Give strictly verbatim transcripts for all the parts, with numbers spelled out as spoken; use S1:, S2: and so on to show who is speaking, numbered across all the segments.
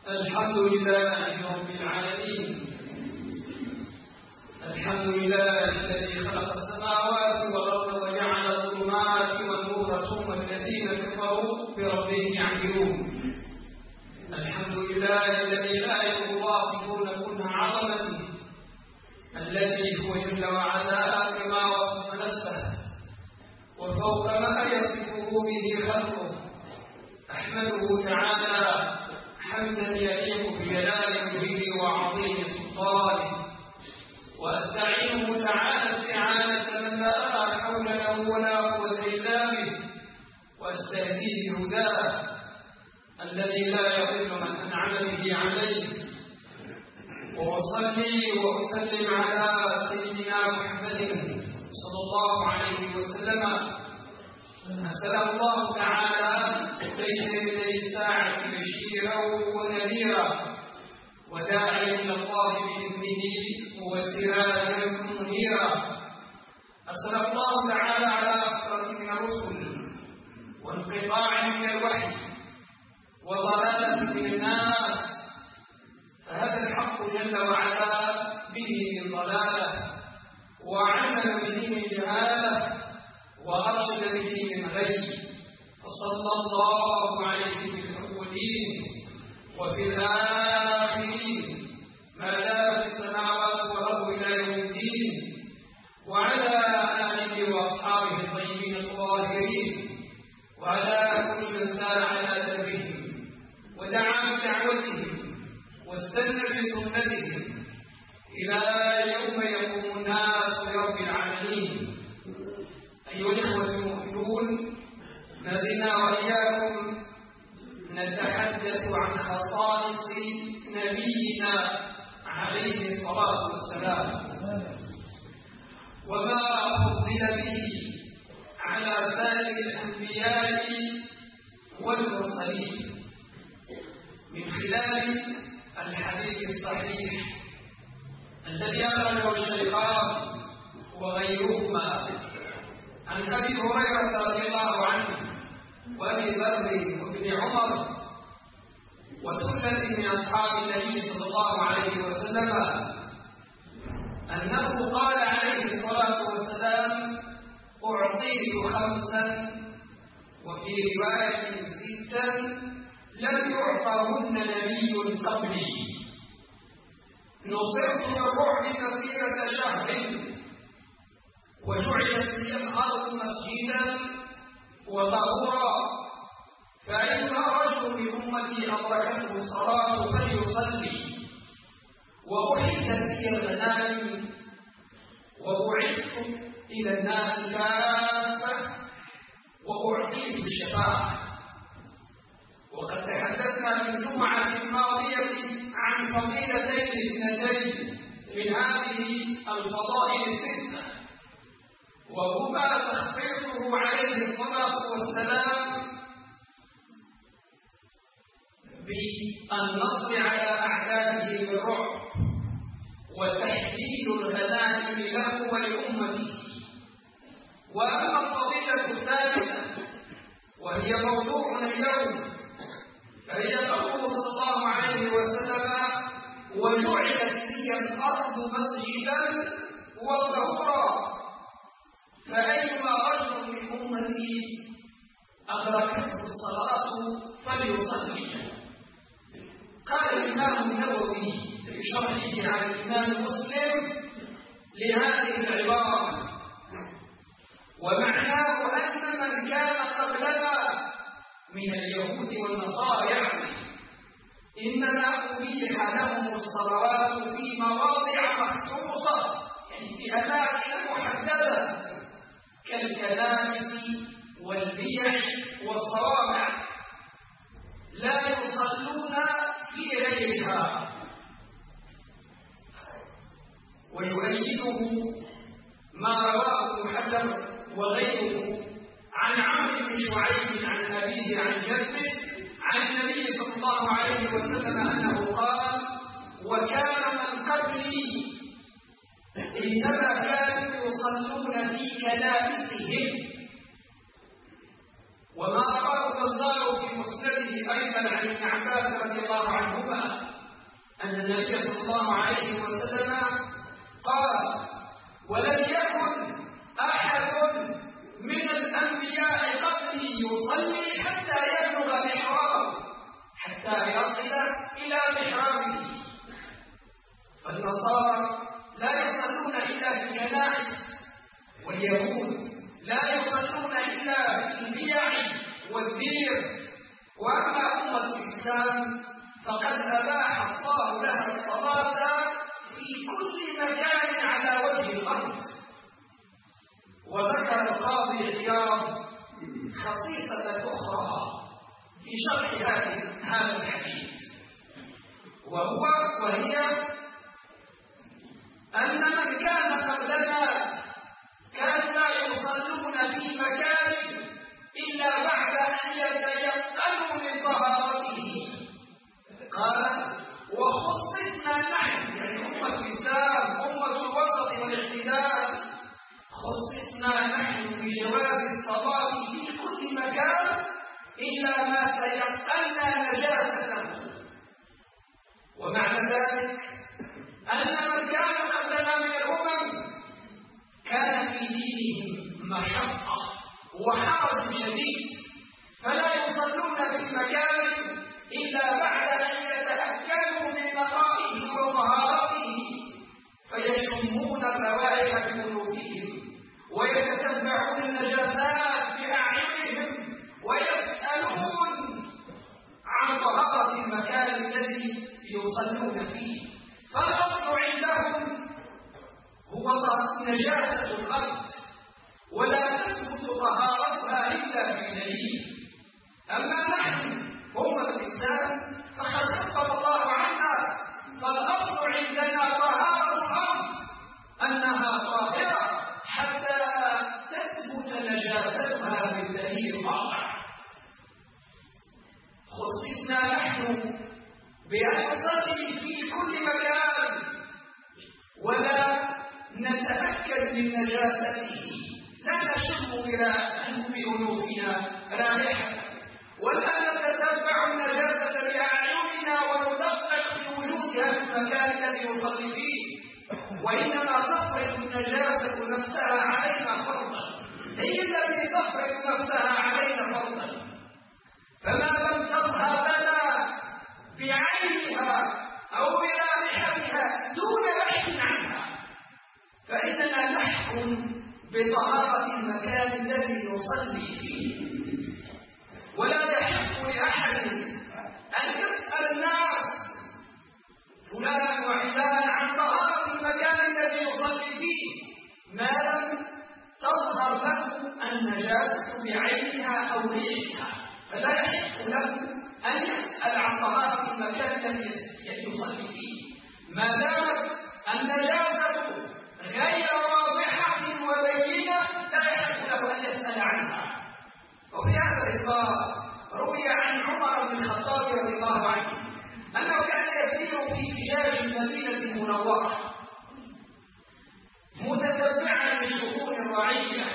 S1: الحمد لله رب العالمين. الحمد لله الذي خلق السماوات والأرض وجعل الظلمات والنور ثم الذين كفروا بربهم يعدلون. الحمد لله الذي لا يرضى واصفون كنه عظمته، الذي هو جل وعلا كما وصف نفسه وفوق ما يصفه به خلقه. أحمده تعالى حمدا يليق بجلال وجهه وعظيم سلطانه، واستعينه تعالى استعانة من لا حول له ولا قوة إلا به، واستهديه هداه الذي لا يضل من أنعم به عليه. وأصلي وأسلم على سيدنا محمد صلى الله عليه وسلم، أرسله الله تعالى بين يدي الساعة بشيرا ونذيرا وداعيا إلى الله بإذنه وسراجا منيرا. أرسله الله تعالى على فترة من الرسل وانقطاع من الوحي وضلالة من الناس، فهذا الحق جل وعلا به من ضلاله، وعمل به من جهاله، وأرشد به من غي. فصلى الله عليه في الأولين وفي الآخرين ما لا في السماوات والأرض إلى يوم الدين، وعلى آله وأصحابه الطيبين الطاهرين، وعلى كل من سار على دربهم ودعا بدعوتهم واستنى بسنتهم إلى يوم يقوم الناس لرب العالمين. أيها الإخوة المؤمنون، ما زلنا وإياكم نتحدث عن خصائص نبينا عليه الصلاة والسلام، وما فضل به على سائر الأنبياء والمرسلين من خلال الحديث الصحيح الذي أخرجه الشيخان وغيرهما عن أبي هريرة رضي الله عنه وأبي ذر وابن عمر وثلة من أصحاب النبي صلى الله عليه وسلم أنه قال عليه الصلاة والسلام: أعطيت خمسا، وفي رواية ستا لم يعطهن نبي قبلي. نصرت بالرعب مسيرة شهر، وجعلت لي الأرض مسجدا وطهورا، فأيما رجل من أمتي أدركته الصلاة فليصلي، وأحلت لي الغنائم، وبعثت إلى الناس كافة، وأعطيت الشفاعة. وقد تحدثنا في الجمعة الماضية عن فضيلتين اثنتين من هذه الفضائل الستة، وهما تخصيصه عليه الصلاة والسلام بالنصر على أعدائه بالرعب، وتحديد الغنائم له ولأمته. وأما الفضيلة الثالثة وهي موضوعنا اليوم، فهي قوله صلى الله عليه وسلم: وجعلت لي الأرض مسجدا وطهورا، فأيما رجل من أمتي أدركته الصلاة فليصلي. قال الإمام النووي في شرحه عن الإمام مسلم لهذه العبارة: ومعناه أن من كان قبلنا من اليهود والنصارى يعني إنما أبيح لهم الصلوات في مواضع مخصوصة، يعني في أماكن محددة كالكنائس والبيع والصوامع، لا يصلون في غيرها. ويؤيده ما رواه ابن حجر وغيره عن عمرو بن شعيب عن أبيه عن جده عن النبي صلى الله عليه وسلم أنه قال: وكان من قبلي إنما كانوا يصلون في كنائسهم. وما رواه البزار في مسنده أيضا عن ابن عباس رضي الله عنهما أن النبي صلى الله عليه وسلم قال: ولم يكن أحد من الأنبياء قبلي يصلي حتى يبلغ محرابه، حتى يصل إلى محرابه. فالنصارى لا يصلون إلا في الكنائس، واليهود لا يصلون إلا في البيع والدير. وأما أمة الإسلام فقد أباح الله لها الصلاة في كل مكان على وجه الأرض. وذكر القاضي عياض خصيصة أخرى في شرح هذا الحديث، وهو وهي أن من كان قبلنا كانوا لا يصلون في مكان إلا بعد أن يتيقنوا من طهارته. قال: وخصصنا نحن، يعني أمة الإسلام أمة الوسط والاعتدال، خصصنا نحن بجواز الصلاة في كل مكان إلا ما تيقنا نجاسته. ومعنى ذلك أن من كان قبلنا من الأمم كان في دينهم مشقة وحرج شديد، فلا يصلون في مكان إلا بعد أن يتأكدوا من نقائه وطهارته، فيشمون الروائح بأنوفهم ويتتبعون النجاسات بأعينهم ويسألون عن طهارة المكان الذي يصلون فيه. فالأصل عندهم هو نجاسة الأرض، ولا تثبت طهارتها إلا بدليل. أما نحن أمة الإسلام فقد خفف الله عنا، فالأصل عندنا طهارة الأرض، أنها طاهرة حتى تثبت نجاستها بالدليل الواقع. خصصنا نحن بأن نصلي في كل مكان ولا نتأكد من نجاسته، لا نشم بأنوفنا رائحة، ولا نتتبع النجاسة بأعيننا وندقق في وجودها في المكان الذي يصلي فيه، وإنما تفرض النجاسة نفسها علينا فرضا، هي التي تفرض نفسها علينا فرضا. فما لم تظهر لنا بعينها أو برائحتها دون بحث عنها فإننا نحكم بطهارة المكان الذي نصلي فيه. ولا يحق لأحد أن يسأل الناس فلان وعلان عن طهارة المكان الذي يصلي فيه ما لم تظهر له النجاسة بعينها أو ريحها، فلا يحق له أن يسأل عن طهارة المكان الذي يصلي فيه ما دامت النجاسة غير واضحة وبينة، لا يحق له أن يسأل عنها. وفي هذا الإطار روي عن عمر بن الخطاب رضي الله عنه أنه كان يسير في فجاج المدينة المنورة متتبعا لشؤون الرعية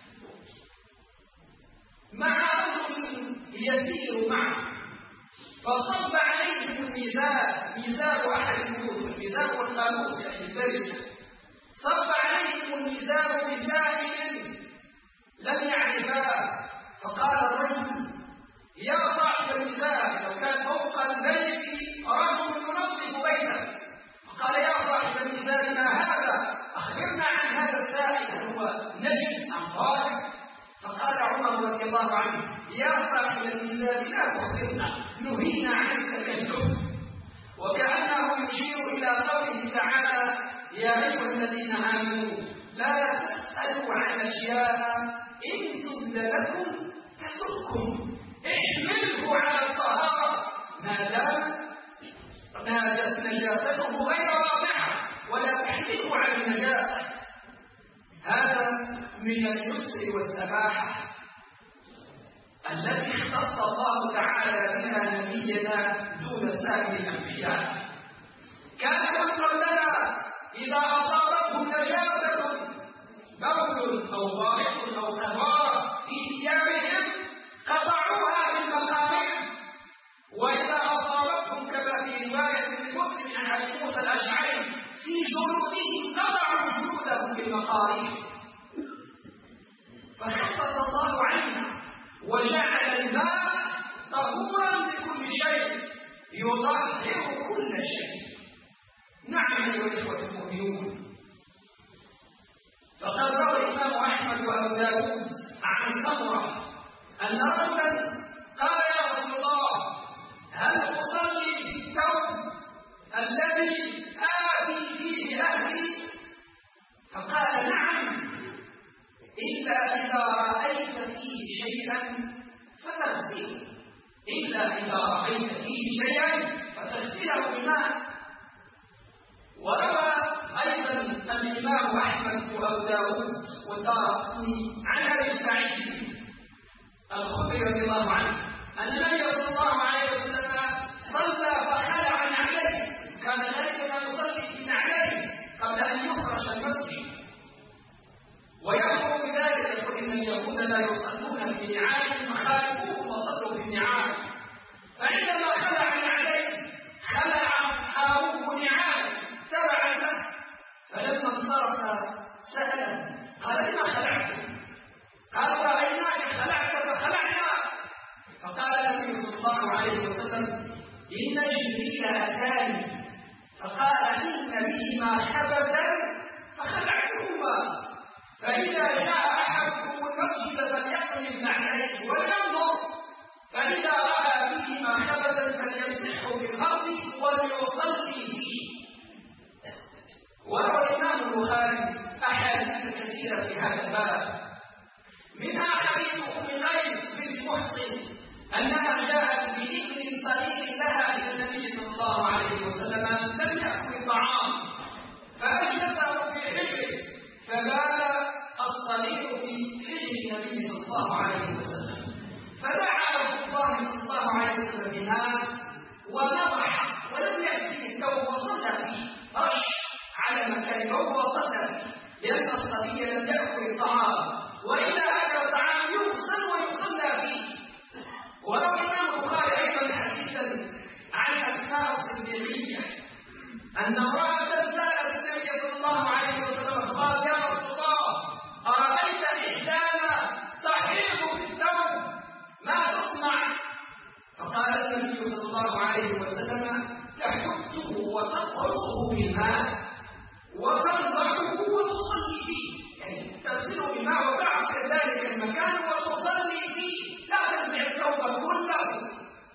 S1: مع رجل يسير معه، فصب عليهم الميزان، ميزان أحد البيوت، الميزان والقاموس يعني الدرجة، صب عليهم الميزان بسائل لم يعرفاه، فقال الرجل: يا صاحب الميزان، لو كان فوق البيت رجل ينظف بيته، فقال: يا صاحب الميزان ما هذا؟ أخبرنا عن هذا السائل، هل هو نجس أم طاهر؟ فقال عمر رضي الله عنه: يا صاحب الميزان لا تخبرنا، نهينا عن التكلف. وكأنه يشير إلى قوله تعالى: يا أيها الذين آمنوا لا تسألوا عن أشياء إن تبد لكم تسؤكم، احمله على الطهارة ما دام نجاسته غير واضحة، ولا تحمله على النجاسة. هذا من اليسر والسماحة التي اختص الله تعالى بها نبينا دون سائر الأنبياء. كان من قبلنا إذا أصابتهم نجاسة بول أو ضائق أو قذارة في ثيابهم قطعوها بالمقامير المقاريض، فخفف الله عنا وجعل الماء طهورا لكل شيء يطهر كل شيء. نعم أيها الإخوة المؤمنون، فقد روى الإمام أحمد وأبو داود عن سمرة أن رجلا قال يا رسول الله هل أصلي في الثوب الذي آتي فيه أهلي؟ فقال نعم، إلا إذا رأيت فيه شيئا فتغسله، إلا إذا رأيت فيه شيئا فتغسله بالماء. وروى أيضا الإمام أحمد وأبو داود والدارقطني عن أبي سعيد الخدري رضي الله عنه أن النبي صلى الله عليه وسلم صلى فخلع نعليه، كان ذلك ما يصلي في نعليه قبل أن يفرش المسجد، ويأمر بذلك يقول إن اليهود لا يصلون في نعالهم فخالفوهم وصلوا بالنعال. فعندما خلع نعليه خلع أصحابه نعاله تبعا له، فلما انصرف سأل قال لما خلعتم؟ قال رأيناك خلعت فخلعنا. فقال النبي صلى الله عليه وسلم إن جبريل أتاني فقال إن بهما خبثا فخلعتهما، فإذا جاء أحدكم المسجد فليقلب نعليه ولينظر، فإذا رأى بهما خبثا فليمسحه بالأرض وليصلي فيه. وروى الإمام البخاري أحاديث كثيرة في هذا الباب، منها حديث أم قيس بنت محصن أنها جاءت بإبل صغير لها إلى النبي صلى الله عليه وسلم لم يأكل الطعام، فأجلسه في حجره فبال الصغير في حجر النبي صلى الله عليه وسلم، فدعا رسول الله صلى الله عليه وسلم بماء ونضح ولم يأتي الثوب وصلى فيه، رش على مكان الثوب وصلى فيه، لأن الصبي لم يأكل الطعام، وإذا أكل الطعام يغسل ويصلى فيه. وروى الإمام البخاري أيضا حديثا عن أسماء الصديقية أن امرأة سألت النبي صلى الله عليه وسلم فقالت يا رسول الله أرأيت إحدانا تحيض في الثوب ما تصنع؟ فقال النبي صلى الله عليه وسلم تحته وتقرصه بالماء وتنضحه وتصلي فيه، يعني تغسله بالماء وتعصر ذلك المكان وتصلي فيه، لا تنزع الثوب كله.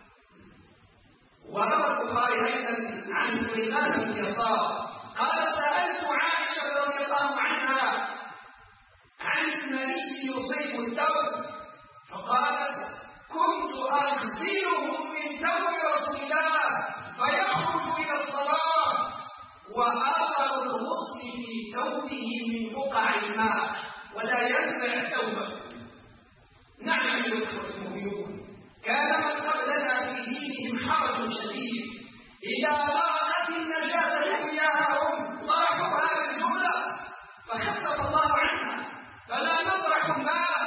S1: وروى البخاري ايضا عن سليمان بن يسار قال سألت عائشة رضي الله عنها عن المني يصيب الثوب، فقالت كنت أغسله من ثوب رسول الله فيخرج إلى الصلاة وآخر الغسل في ثوبه من بقع الماء ولا ينزع ثوبه. نعم أيها الأخوة المؤمنون، كان من قبلنا في دينهم حرج شديد، إذا ضاقت النجاسة إياهم طرحوها بالجملة فخفف الله عنها، فلا نطرح الماء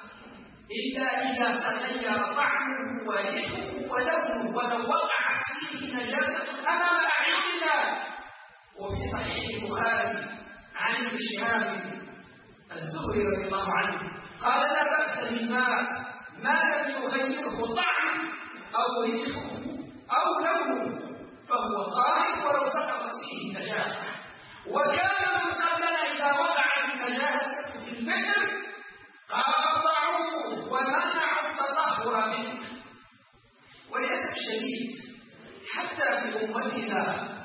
S1: إلا إذا تغير طعمه وريحه ولونه ولو وقعت فيه نجاسة أمام أعيننا. وفي صحيح البخاري عن ابن شهاب الزهري رضي الله عنه قال لا بأس بالماء ما لم يغيره طعم أو ريحه أو لونه فهو طاهر ولو سقطت فيه نجاسة. وكان من قبلنا إذا وقعت النجاسة في البئر قاطعوه ومنعوا التطهر منه. وللأسف الشديد حتى في أمتنا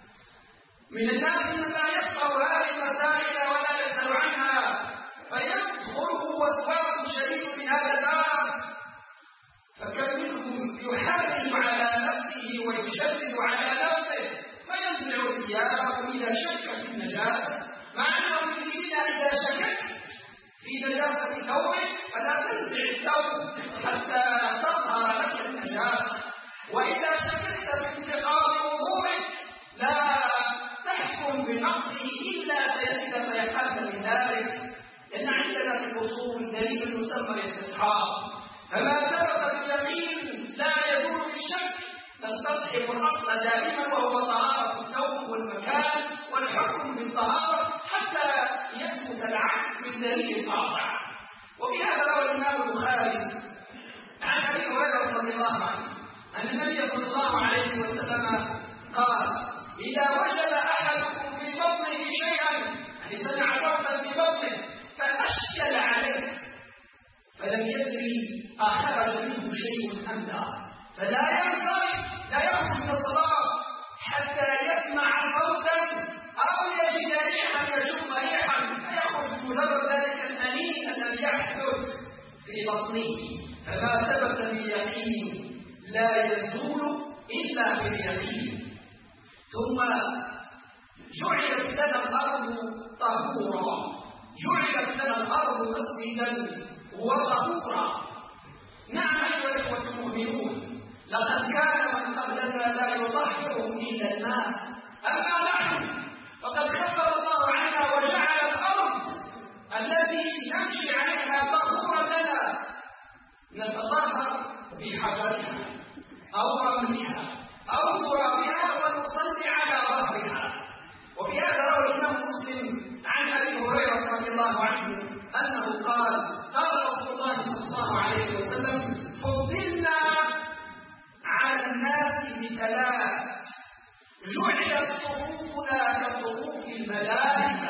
S1: من الناس من لا يفقه هذه المسائل ولا يسأل عنها، فيدخله وسواس شديد من هذا الباب، فكم منهم يحرج على نفسه ويشدد على نفسه فينزع ثيابه إذا شك في النجاسة، مع أنه يريد إذا شككت في نجاسة ثوبك فلا تنزع الثوب حتى تظهر لك النجاسة، وإذا شككت في انتقاض وضوءك لا تحكم بنقضه إلا إذا تيقنت من ذلك، لأن عندنا في الأصول دليل يسمى الاستصحاب، فما ثبت باليقين لا يدور بالشك، نستصحب الأصل دائما وهو طهارة الثوب والمكان والحكم بالطهارة حتى يثبت العكس بالدليل القاطع. وفي هذا روى الإمام البخاري عن أبي هريرة رضي الله عنه أن النبي صلى الله عليه وسلم قال: إذا وجد أحدكم في بطنه شيئا، يعني سمع صوتا في بطنه فأشكل عليه فلم يدري أخرج منه شيء أم لا، فلا ينصرف، لا يخرج من الصلاة حتى يسمع صوتا أو يجد ريحا يشم ريحا، فيخرج مجرد ذلك الأنين الذي يحدث في بطنه، فما ثبت باليقين لا يزول إلا باليقين. ثم جعلت لنا الأرض طهورا، جعلت لنا الأرض مسجدا وطهورا. نعم أيها الإخوة المؤمنون، لقد كان من قبلنا لا يطهره إلا الماء، أما نحن فقد خفف الله عنا وجعل الأرض التي نمشي عليها طهورا لنا، نتطهر بحجرها أو رملها أو ترابها ونصلي على ظهرها. وفي هذا روى الإمام مسلم عن أبي هريرة رضي الله عنه أنه قال: قال رسول الله صلى الله عليه وسلم: فضلنا على الناس بثلاث، جعلت صفوفنا كصفوف الملائكة،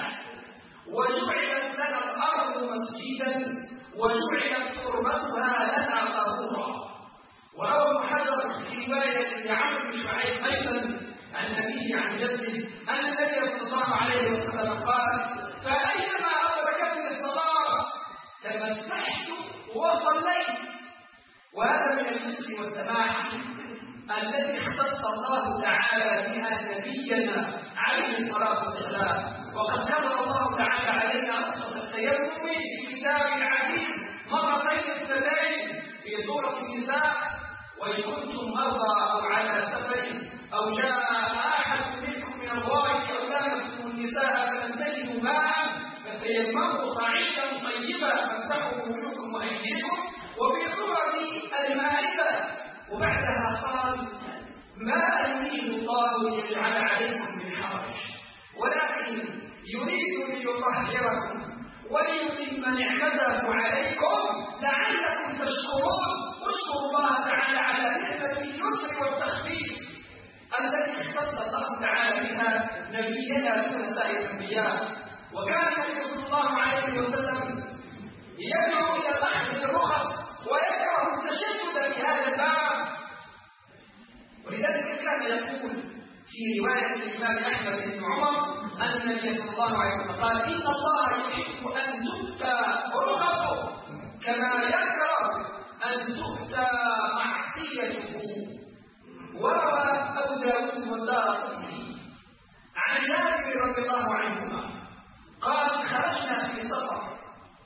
S1: وجعلت لنا الأرض مسجدا، وجعلت تربتها لنا طهورا. وروى ابن حجر في رواية لعمرو بن شعيب أيضا عن أبيه عن جده أن النبي صلى الله عليه وسلم قال: فأينما أدركتني الصلاة تمسحت وصليت. وهذا من اليسر والسماحة التي اختص الله تعالى بها نبينا عليه الصلاة والسلام. وقد كرر الله تعالى علينا رخصة التيمم في كتاب العزيز مرتين اثنتين في سورة النساء: وإن كنتم مرضى أو على سفر أو جاء أحد منكم من الغائط أو لامستم النساء فلم تجدوا ماء فتيمموا صعيدا طيبا فامسحوا بوجوهكم وأيديكم. وفي سورة المائدة وبعدها قال: ما يريد الله ليجعل عليكم من حرج ولكن يريد ليطهركم وليتم نعمته عليكم لعلكم تشكرون. اشكروا الله تعالى على نعمة اليسر والتخفيف التي اختص الله تعالى بها نبينا دون سائر الانبياء. وكان النبي صلى الله عليه وسلم يدعو الى اخذ الرخص ويكره التشدد في هذا الباب، ولذلك كان يقول في رواية الإمام أحمد بن عمر أن النبي صلى الله عليه وسلم قال: إن الله يحب أن تؤتى رخصه كما يكره أن تؤتى معصيته. وروى أبو داود والدارقطني عن جابر رضي الله عنهما قال: خرجنا في سفر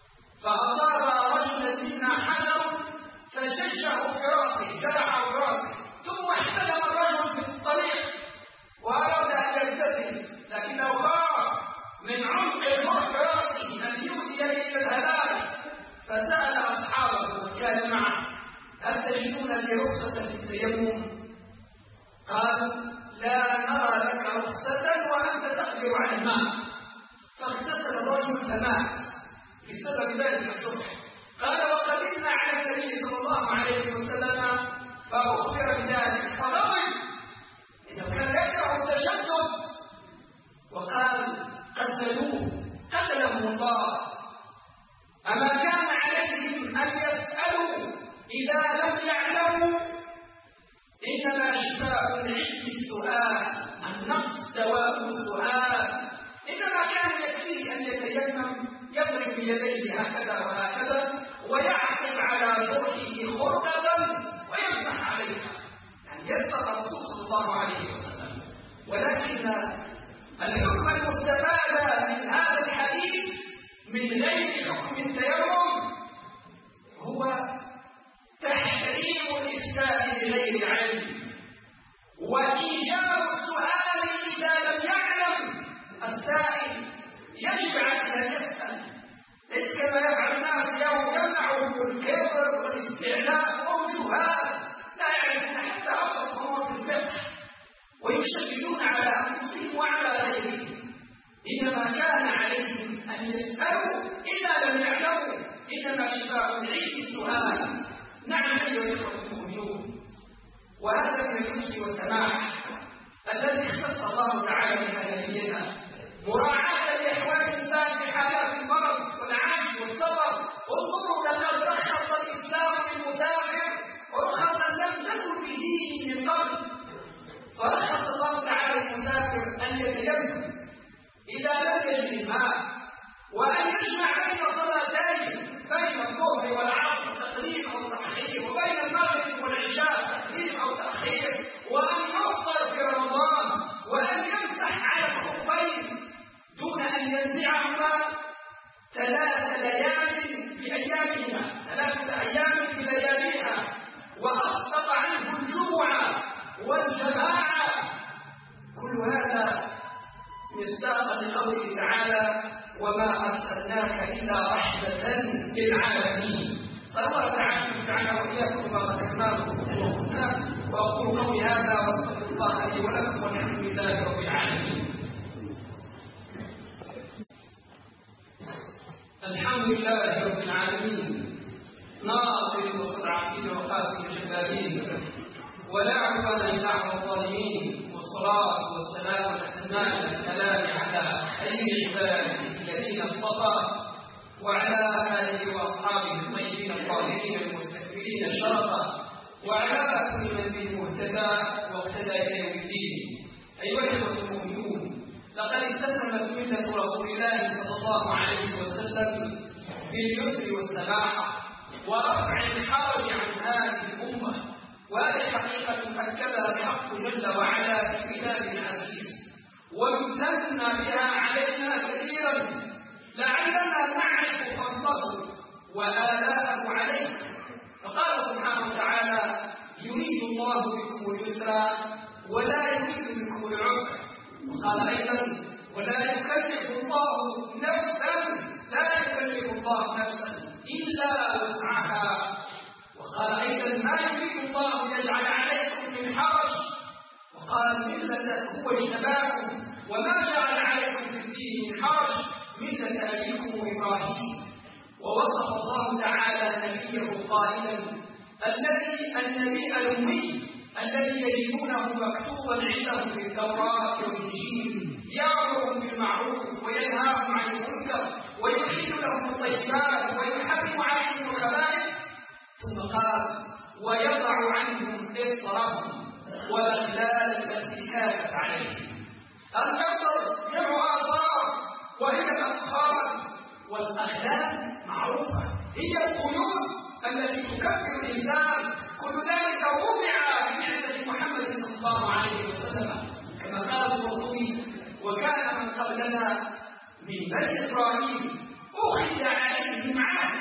S1: فأصاب رجلا منا حجر فشجه في رأسه، جرحه في رأسه، ثم احتلم الرجل في الطريق وأراد أن يغتسل، لكنه خاف من عمق جرح رأسه أن يؤدي إلى الهلاك، فسأل أصحابه كان معه: هل تجدون لي رخصة في التيمم؟ قالوا: لا نرى لك رخصة وأنت تقدر على الماء. فاغتسل الرجل فمات بسبب ذلك الجرح. قال: وقدمنا على النبي صلى الله عليه وسلم فأخبر بذلك فغضب، إنه كان يكره التشدد، وقال: قتلوه قتلهم الله. أما كان عليهم أن يسألوا إذا لم يعلموا؟ إنما شفاء العلم السؤال، النقص دواء السؤال. إنما كان يكفيه أن يتيمم يضرب بيديه هكذا وهكذا ويعصب على جرحه خرقة ويمسح عليها، أن يسبق الرسول صلى الله عليه وسلم. ولكن الحكم المستفاد من هذا الحديث من غير حكم التيمم هو تحريم الإفتاء بغير علم وإيجاب السؤال إذا لم يعلم السائل. يجب عليه أن يسأل، ليس كما يفعل الناس اليوم يمنعهم الكبر والاستعلاء والجهال، لا يعرفون حتى أبسط أمور في الفقه ويشددون على أنفسهم وعلى غيرهم. إنما كان عليهم أن يسألوا إذا لم يعلموا، إنما شفاء العلم السؤال. نعم أيها الإخوة المؤمنون، وهذا من اليسر والسماح الذي اختص الله تعالى بها نبينا، مراعاة لأحوال الإنسان في حالات المرض والعاش والسفر. انظروا لقد رخص الإسلام للمسافر رخصا لم تكن في دينه من قبل، فرخص الله تعالى للمسافر أن يتيمم إذا لم يجد الماء، وأن يجمع بين صلاتين، بين الظهر والعصر تقديم أو تأخير، وبين المغرب والعشاء تقديم أو تأخير، وأن يفطر في رمضان، وأن يمسح على الخفين دون أن ينزعهما ثلاث ليال بأيامهما، ثلاثة أيام بلياليها، وأسقط عنه الجمعة والجماعة. كل هذا مصداقا لقوله تعالى: وما أرسلناك إلا رحمة للعالمين. صلى الله تعالى وتعالى وإياكم ما ذكرناه وقلنا، وأقول قولي هذا وأستغفر الله لي ولكم والحمد لله رب العالمين. الحمد لله رب العالمين، ناصر المستضعفين وقاسم الجبارين، ولا عدوان إلا على الظالمين، والصلاة والسلام الأتمان الكلام على خير عباده الذين اصطفى، وعلى آله وأصحابه الطيبين الطاهرين المستكبرين الشرفا، وعلى كل من به مهتدى واقتدى إلى يوم الدين. أيها الإخوة المؤمنون، لقد اتسمت ملة رسول الله صلى الله عليه وسلم باليسر والسماحة ورفع الحرج عن هذه الأمة، وهذه حقيقة أكدها الحق جل وعلا في كتابه العزيز، وامتن بها علينا كثيرا لعلنا نعرف فضله وآلاءه عليه. فقال سبحانه وتعالى: يريد الله بكم اليسر ولا يريد بكم العسر. وقال أيضا: ولا يكلف الله نفسا لا يكلف الله نفسا إلا وسعها. وقال أيضا: ما يريد الله يجعل عليكم من حرج. وقال: ملة هو اجتباكم وما جعل عليكم في الدين من حرج ملة أبيكم إبراهيم. ووصف الله تعالى نبيه قائلا: الذي النبي الأمي الذي يجدونه مكتوبا عندهم في التوراة والإنجيل، يأمرهم بالمعروف وينهاهم عن المنكر ويحل لهم الطيبات ويحرم عليهم الخبائث. ثم قال: ويضع عنهم إصرهم والأغلال التي كانت عليهم. الإصر جمع آثار وهي الأطفال، والأغلال معروفة هي القيود التي تكبر الإنسان. كل ذلك وضع ببعثة محمد صلى الله عليه وسلم، كما قال القرطبي: وكان من قبلنا من بني إسرائيل أخذ عليهم عهد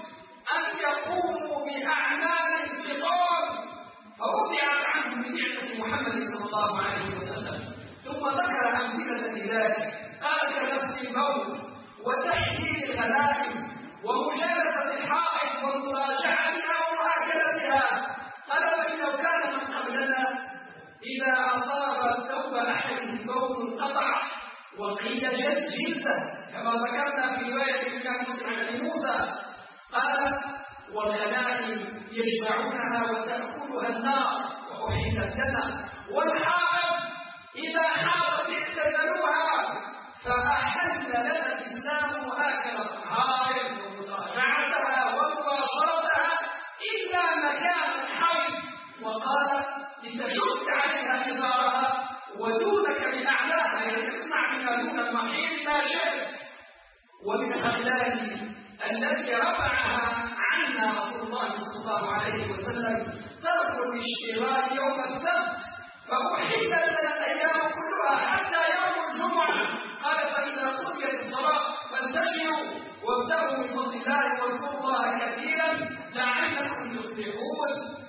S1: أن يقوموا بأعمال انتقام، فوضعت عنهم ببعثة محمد صلى الله عليه وسلم. ثم ذكر أمثلة لذلك، قال: كنفس الموت وتحليل الغنائم ومجالسة الحائط ومراجعتها ومؤاكلتها. قال: فإنه كان من قبلنا إذا أصاب ثوب أحدهم بول انقطع وقيل جلد جلده، كما ذكرنا في رواية الإمام مسلم عن موسى. قال: والغنائم يجمعونها وتأكلها النار وأحيلت لنا، والحائط إذا حاضت اعتزلوها، فأحل لنا الإسلام مؤاكلة الحائط ومراجعتها ومباشرتها إلا مكان الحيض. وقال: لتشد عليها إزارها ودونك بأعلاها، يعني اسمع بما دون المحيط ما شئت. ومن الأغلال التي رفعها عنا رسول الله صلى الله عليه وسلم ترك الاشتغال يوم السبت، فأحلت لنا الأيام كلها حتى يوم الجمعة. قال: فإذا قضيت الصلاة فانتشروا وابتغوا من فضل الله واذكروا الله كثيرا لعلكم تفلحون.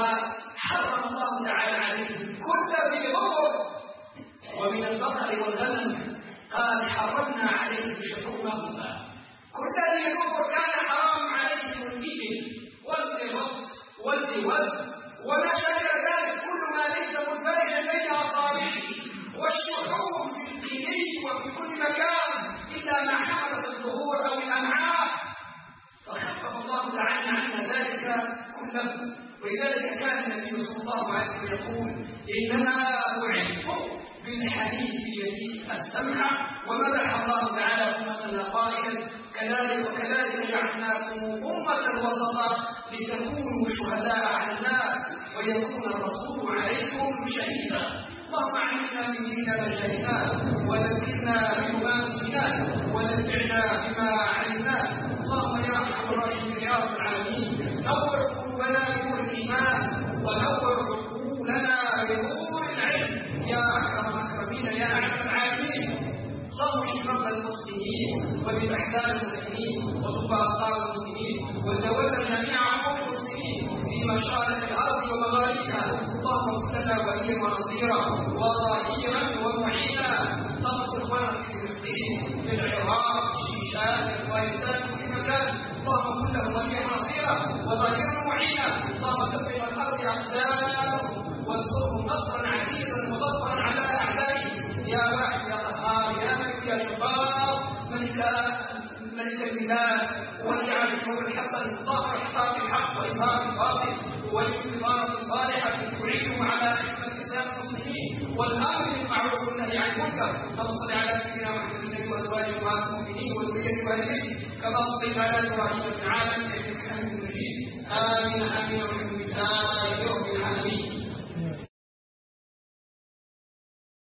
S1: وحرم الله تعالى عليهم كل ذي ظفر، ومن البقر والغنم قال: حرمنا عليهم شحومهما. كل ذي ظفر كان حرام عليهم الإبل والبط والجوز وما شابه ذلك، كل ما ليس منفرجا بين أصابعه، والشحوم في القني وفي كل مكان يقول إنما بعثت بالحنيفية السمحة، ومدح الله تعالى أمتنا قائلا كذلك وكذلك جعلناكم أمة وسطا لتكونوا شهداء على الناس ويكون الرسول عليكم شهيدا. اللهم علمنا من ديننا ما جهلناه، وذكرنا بما نسيناه، ونفعنا بما علمناه. اللهم يا ارحم الراحمين يا رب العالمين، نور قلوبنا بنور الايمان، ونور عقولنا بنور العلم يا اكرم الاكرمين يا اعلم العالمين. اللهم اشف مرضى المسلمين وبن احزان المسلمين وطب اصحاب المسلمين، وتولى جميع امور المسلمين في مشارق الارض ومغاربها. اللهم اكتفى وليا ونصيرا وظهيرا ومعينا. اللهم اغفر اخواننا في فلسطين، في العراق، في الشيشان، في افغانستان، في كل مكان. اللهم كن لهم وليا ونصيرا وظهيرا ومعينا. اللهم ثبت الارض اقدامهم وانصرهم نصرا عزيزا مظفرا على اعدائهم يا واحد يا قهار يا ملك يا جبار، ملك ملك البلاد، ولي عليهم الحسن ظهر احقاق الحق واظهار الباطل، والانتظار الصالحه تعينهم على خدمه الاسلام المسلمين والامر بالمعروف والنهي عن المنكر. اللهم صل على سيدنا محمد النبي وازواجه وامهات المؤمنين وذريته واهل بيته كما صليت على ابراهيم في العالمين انك حميد مجيد. امين امين.